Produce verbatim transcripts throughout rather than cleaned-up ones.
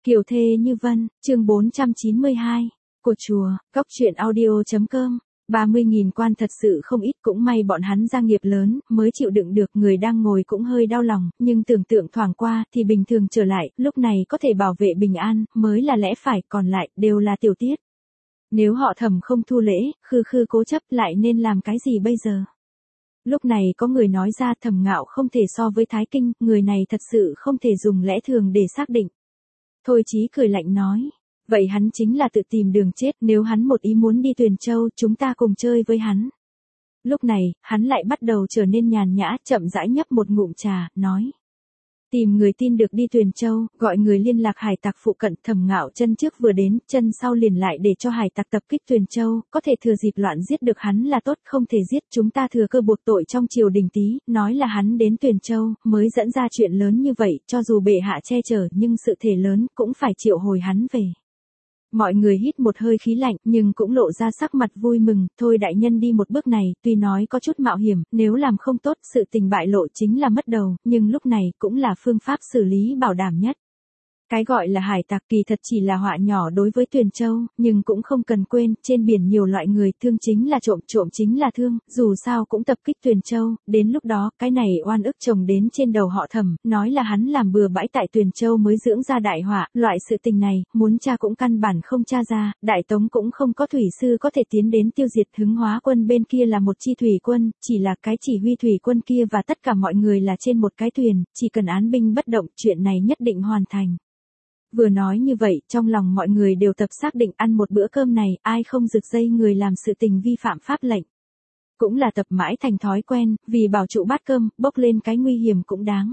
Kiều thê như vân, chương bốn trăm chín mươi hai, của chùa, góc truyện audio.com, ba mươi nghìn quan thật sự không ít, cũng may bọn hắn gia nghiệp lớn, mới chịu đựng được. Người đang ngồi cũng hơi đau lòng, nhưng tưởng tượng thoảng qua, thì bình thường trở lại, lúc này có thể bảo vệ bình an, mới là lẽ phải, còn lại, đều là tiểu tiết. Nếu họ Thẩm không thu lễ, khư khư cố chấp lại nên làm cái gì bây giờ? Lúc này có người nói ra Thẩm Ngạo không thể so với Thái Kinh, người này thật sự không thể dùng lẽ thường để xác định. Thôi Chí cười lạnh nói, vậy hắn chính là tự tìm đường chết, nếu hắn một ý muốn đi Tuyền Châu, chúng ta cùng chơi với hắn. Lúc này, hắn lại bắt đầu trở nên nhàn nhã, chậm rãi nhấp một ngụm trà, nói. Tìm người tin được đi Tuyền Châu, gọi người liên lạc hải tặc phụ cận. Thẩm Ngạo chân trước vừa đến, chân sau liền lại để cho hải tặc tập kích Tuyền Châu, có thể thừa dịp loạn giết được hắn là tốt, không thể giết chúng ta thừa cơ buộc tội trong triều đình tí, nói là hắn đến Tuyền Châu, mới dẫn ra chuyện lớn như vậy, cho dù bệ hạ che chở nhưng sự thể lớn, cũng phải triệu hồi hắn về. Mọi người hít một hơi khí lạnh, nhưng cũng lộ ra sắc mặt vui mừng. Thôi đại nhân đi một bước này, tuy nói có chút mạo hiểm, nếu làm không tốt, sự tình bại lộ chính là mất đầu, nhưng lúc này cũng là phương pháp xử lý bảo đảm nhất. Cái gọi là hải tặc kỳ thật chỉ là họa nhỏ đối với Tuyền Châu, nhưng cũng không cần quên, trên biển nhiều loại người, thương chính là trộm, trộm chính là thương, dù sao cũng tập kích Tuyền Châu, đến lúc đó, cái này oan ức chồng đến trên đầu họ Thẩm, nói là hắn làm bừa bãi tại Tuyền Châu mới dưỡng ra đại họa, loại sự tình này, muốn tra cũng căn bản không tra ra, Đại Tống cũng không có thủy sư có thể tiến đến tiêu diệt. Hứng Hóa quân bên kia là một chi thủy quân, chỉ là cái chỉ huy thủy quân kia và tất cả mọi người là trên một cái thuyền, chỉ cần án binh bất động, chuyện này nhất định hoàn thành. Vừa nói như vậy, trong lòng mọi người đều tập xác định ăn một bữa cơm này, ai không rực dây người làm sự tình vi phạm pháp lệnh. Cũng là tập mãi thành thói quen, vì bảo trụ bát cơm, bốc lên cái nguy hiểm cũng đáng.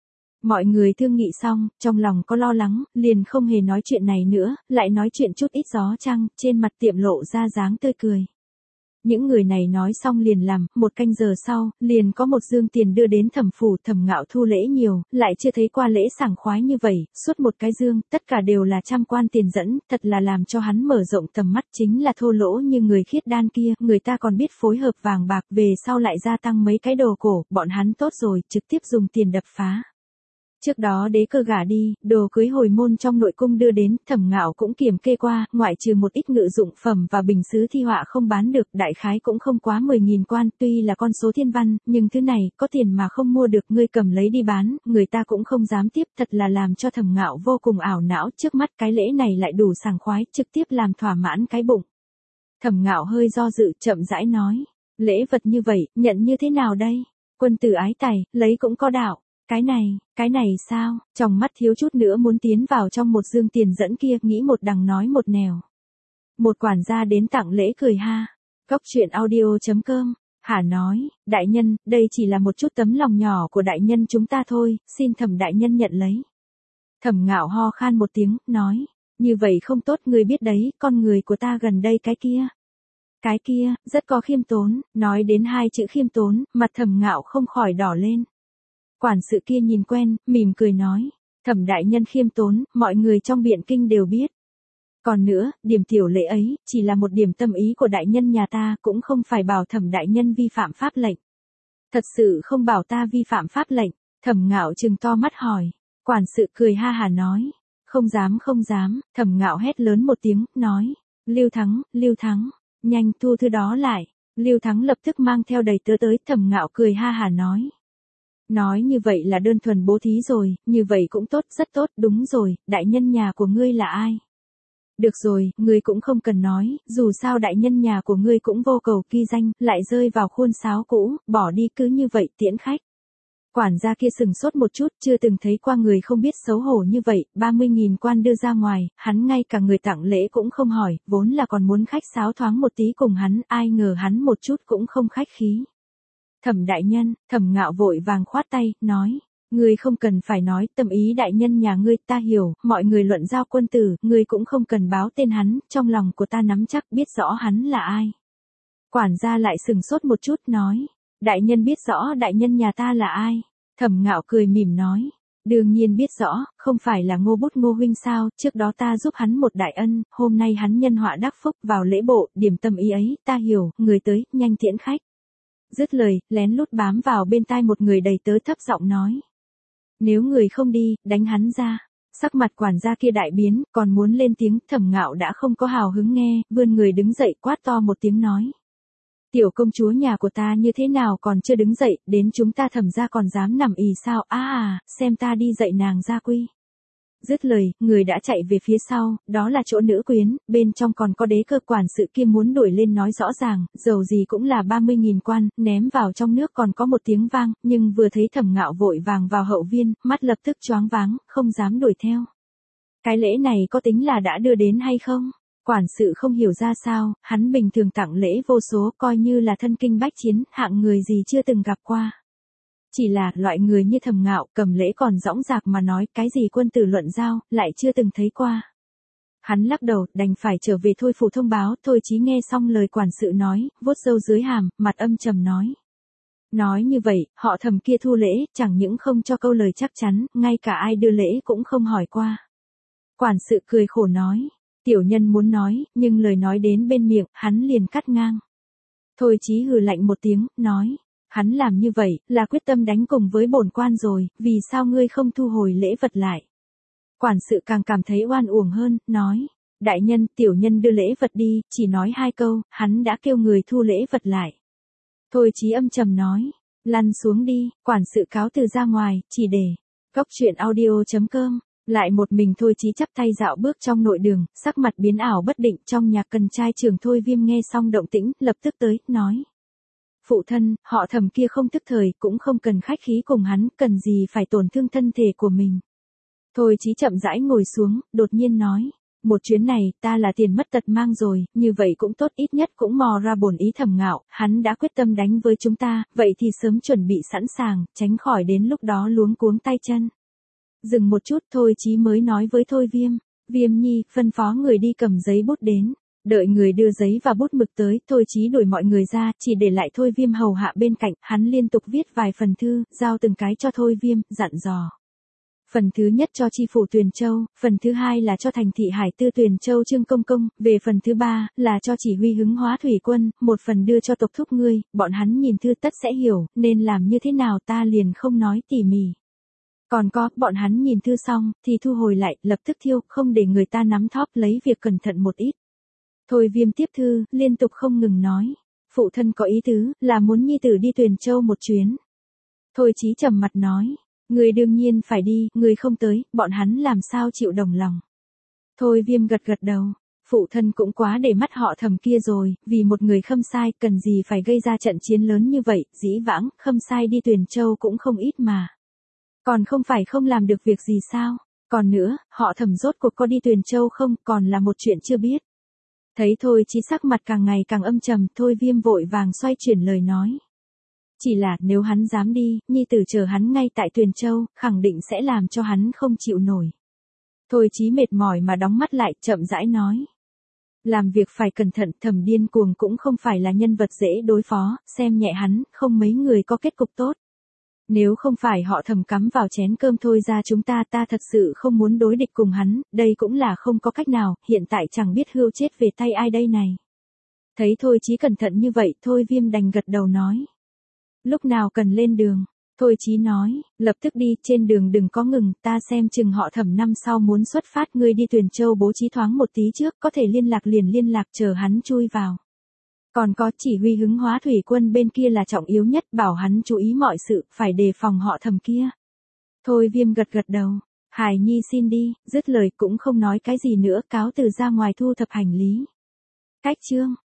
Mọi người thương nghị xong, trong lòng có lo lắng, liền không hề nói chuyện này nữa, lại nói chuyện chút ít gió trăng, trên mặt tiệm lộ ra dáng tươi cười. Những người này nói xong liền làm, một canh giờ sau, liền có một dương tiền đưa đến Thẩm phủ. Thẩm Ngạo thu lễ nhiều, lại chưa thấy qua lễ sảng khoái như vậy, suốt một cái dương, tất cả đều là trăm quan tiền dẫn, thật là làm cho hắn mở rộng tầm mắt. Chính là thô lỗ như người khiết đan kia, người ta còn biết phối hợp vàng bạc, về sau lại gia tăng mấy cái đồ cổ, bọn hắn tốt rồi, trực tiếp dùng tiền đập phá. Trước đó đế cơ gả đi, đồ cưới hồi môn trong nội cung đưa đến, Thẩm Ngạo cũng kiểm kê qua, ngoại trừ một ít ngự dụng phẩm và bình sứ thi họa không bán được, đại khái cũng không quá mười nghìn quan, tuy là con số thiên văn, nhưng thứ này, có tiền mà không mua được, ngươi cầm lấy đi bán, người ta cũng không dám tiếp, thật là làm cho Thẩm Ngạo vô cùng ảo não. Trước mắt cái lễ này lại đủ sảng khoái, trực tiếp làm thỏa mãn cái bụng. Thẩm Ngạo hơi do dự, chậm rãi nói, lễ vật như vậy, nhận như thế nào đây? Quân tử ái tài, lấy cũng có đạo. Cái này, cái này sao? Trong mắt thiếu chút nữa muốn tiến vào trong một dương tiền dẫn kia, nghĩ một đằng nói một nẻo. Một quản gia đến tặng lễ cười ha. Góc truyện audio.com, Hà nói, đại nhân, đây chỉ là một chút tấm lòng nhỏ của đại nhân chúng ta thôi, xin Thẩm đại nhân nhận lấy. Thẩm Ngạo ho khan một tiếng, nói, như vậy không tốt, người biết đấy, con người của ta gần đây cái kia. Cái kia, rất có khiêm tốn, nói đến hai chữ khiêm tốn, mặt Thẩm Ngạo không khỏi đỏ lên. Quản sự kia nhìn quen, mỉm cười nói, Thẩm đại nhân khiêm tốn, mọi người trong Biện Kinh đều biết. Còn nữa, điểm tiểu lễ ấy, chỉ là một điểm tâm ý của đại nhân nhà ta, cũng không phải bảo Thẩm đại nhân vi phạm pháp lệnh. Thật sự không bảo ta vi phạm pháp lệnh. Thẩm Ngạo trừng to mắt hỏi. Quản sự cười ha hà nói, không dám không dám. Thẩm Ngạo hét lớn một tiếng, nói, Lưu Thắng, Lưu Thắng, nhanh thu thứ đó lại. Lưu Thắng lập tức mang theo đầy tớ tới. Thẩm Ngạo cười ha hà nói. Nói như vậy là đơn thuần bố thí rồi, như vậy cũng tốt, rất tốt, đúng rồi, đại nhân nhà của ngươi là ai? Được rồi, ngươi cũng không cần nói, dù sao đại nhân nhà của ngươi cũng vô cầu ghi danh, lại rơi vào khuôn sáo cũ, bỏ đi cứ như vậy tiễn khách. Quản gia kia sừng sốt một chút, chưa từng thấy qua người không biết xấu hổ như vậy, ba mươi nghìn quan đưa ra ngoài, hắn ngay cả người tặng lễ cũng không hỏi, vốn là còn muốn khách sáo thoáng một tí cùng hắn, ai ngờ hắn một chút cũng không khách khí. Thẩm đại nhân, Thẩm Ngạo vội vàng khoát tay, nói, ngươi không cần phải nói, tâm ý đại nhân nhà ngươi ta hiểu, mọi người luận giao quân tử, ngươi cũng không cần báo tên hắn, trong lòng của ta nắm chắc biết rõ hắn là ai. Quản gia lại sừng sốt một chút, nói, đại nhân biết rõ đại nhân nhà ta là ai? Thẩm Ngạo cười mỉm nói, đương nhiên biết rõ, không phải là Ngô Bút Ngô huynh sao, trước đó ta giúp hắn một đại ân, hôm nay hắn nhân họa đắc phúc vào lễ bộ, điểm tâm ý ấy, ta hiểu, người tới, nhanh tiễn khách. Dứt lời, lén lút bám vào bên tai một người đầy tớ thấp giọng nói. Nếu người không đi, đánh hắn ra. Sắc mặt quản gia kia đại biến, còn muốn lên tiếng, Thẩm Ngạo đã không có hào hứng nghe, vươn người đứng dậy quát to một tiếng nói. Tiểu công chúa nhà của ta như thế nào còn chưa đứng dậy, đến chúng ta Thẩm gia còn dám nằm ì sao, à à, xem ta đi dạy nàng gia quy. Dứt lời, người đã chạy về phía sau, đó là chỗ nữ quyến, bên trong còn có đế cơ quản sự kia muốn đuổi lên nói rõ ràng, dầu gì cũng là ba mươi nghìn quan, ném vào trong nước còn có một tiếng vang, nhưng vừa thấy Thẩm Ngạo vội vàng vào hậu viên, mắt lập tức choáng váng, không dám đuổi theo. Cái lễ này có tính là đã đưa đến hay không? Quản sự không hiểu ra sao, hắn bình thường tặng lễ vô số coi như là thân kinh bách chiến, hạng người gì chưa từng gặp qua. Chỉ là loại người như Thẩm Ngạo cầm lễ còn dõng dạc mà nói cái gì quân tử luận giao, lại chưa từng thấy qua. Hắn lắc đầu, đành phải trở về Thôi phủ thông báo. Thôi Chí nghe xong lời quản sự nói, vuốt râu dưới hàm, mặt âm trầm nói. Nói như vậy, họ Thẩm kia thu lễ, chẳng những không cho câu lời chắc chắn, ngay cả ai đưa lễ cũng không hỏi qua. Quản sự cười khổ nói, tiểu nhân muốn nói, nhưng lời nói đến bên miệng, hắn liền cắt ngang. Thôi Chí hừ lạnh một tiếng, nói. Hắn làm như vậy, là quyết tâm đánh cùng với bổn quan rồi, vì sao ngươi không thu hồi lễ vật lại? Quản sự càng cảm thấy oan uổng hơn, nói, đại nhân, tiểu nhân đưa lễ vật đi, chỉ nói hai câu, hắn đã kêu người thu lễ vật lại. Thôi Chí âm trầm nói, lăn xuống đi, quản sự cáo từ ra ngoài, chỉ để, góc truyện audio chấm com. Lại một mình Thôi Chí chắp tay dạo bước trong nội đường, sắc mặt biến ảo bất định. Trong nhà cần trai trưởng Thôi Viêm nghe xong động tĩnh, lập tức tới, nói. Phụ thân, họ Thẩm kia không thức thời, cũng không cần khách khí cùng hắn, cần gì phải tổn thương thân thể của mình. Thôi Chí chậm rãi ngồi xuống, đột nhiên nói, một chuyến này, ta là tiền mất tật mang rồi, như vậy cũng tốt, ít nhất cũng mò ra bổn ý Thẩm Ngạo, hắn đã quyết tâm đánh với chúng ta, vậy thì sớm chuẩn bị sẵn sàng, tránh khỏi đến lúc đó luống cuống tay chân. Dừng một chút, Thôi Chí mới nói với Thôi Viêm, Viêm nhi, phân phó người đi cầm giấy bút đến. Đợi người đưa giấy và bút mực tới, Thôi Chí đuổi mọi người ra, chỉ để lại Thôi Viêm hầu hạ bên cạnh, hắn liên tục viết vài phần thư, giao từng cái cho Thôi Viêm, dặn dò. Phần thứ nhất cho chi phủ Tuyền Châu, phần thứ hai là cho thành thị Hải Tư Tuyền Châu Trương Công Công, về phần thứ ba, là cho chỉ huy hứng hóa thủy quân, một phần đưa cho tộc thúc ngươi, bọn hắn nhìn thư tất sẽ hiểu, nên làm như thế nào ta liền không nói tỉ mỉ. Còn có, bọn hắn nhìn thư xong, thì thu hồi lại, lập tức thiêu, không để người ta nắm thóp lấy việc cẩn thận một ít. Thôi Viêm tiếp thư, liên tục không ngừng nói. Phụ thân có ý tứ, là muốn nhi tử đi Tuyền Châu một chuyến. Thôi Chí trầm mặt nói. Người đương nhiên phải đi, người không tới, bọn hắn làm sao chịu đồng lòng. Thôi Viêm gật gật đầu. Phụ thân cũng quá để mắt họ Thẩm kia rồi, vì một người Khâm Sai, cần gì phải gây ra trận chiến lớn như vậy, dĩ vãng, Khâm Sai đi Tuyền Châu cũng không ít mà. Còn không phải không làm được việc gì sao? Còn nữa, họ Thẩm rốt cuộc có đi Tuyền Châu không, còn là một chuyện chưa biết. Thấy Thôi Chí sắc mặt càng ngày càng âm trầm, Thôi Viêm vội vàng xoay chuyển lời nói. Chỉ là, nếu hắn dám đi, nhi tử chờ hắn ngay tại Tuyền Châu, khẳng định sẽ làm cho hắn không chịu nổi. Thôi Chí mệt mỏi mà đóng mắt lại, chậm rãi nói. Làm việc phải cẩn thận, Thẩm điên cuồng cũng không phải là nhân vật dễ đối phó, xem nhẹ hắn, không mấy người có kết cục tốt. Nếu không phải họ Thẩm cắm vào chén cơm thôi ra chúng ta ta thật sự không muốn đối địch cùng hắn, đây cũng là không có cách nào, hiện tại chẳng biết hươu chết về tay ai đây này. Thấy Thôi Chí cẩn thận như vậy, Thôi Viêm đành gật đầu nói. Lúc nào cần lên đường? Thôi Chí nói, lập tức đi, trên đường đừng có ngừng, ta xem chừng họ Thẩm năm sau muốn xuất phát, ngươi đi Tuyền Châu bố trí thoáng một tí trước, có thể liên lạc liền liên lạc chờ hắn chui vào. Còn có chỉ huy hứng hóa thủy quân bên kia là trọng yếu nhất, bảo hắn chú ý mọi sự, phải đề phòng họ Thẩm kia. Thôi Viêm gật gật đầu, Hải Nhi xin đi, dứt lời cũng không nói cái gì nữa, cáo từ ra ngoài thu thập hành lý. Cách chương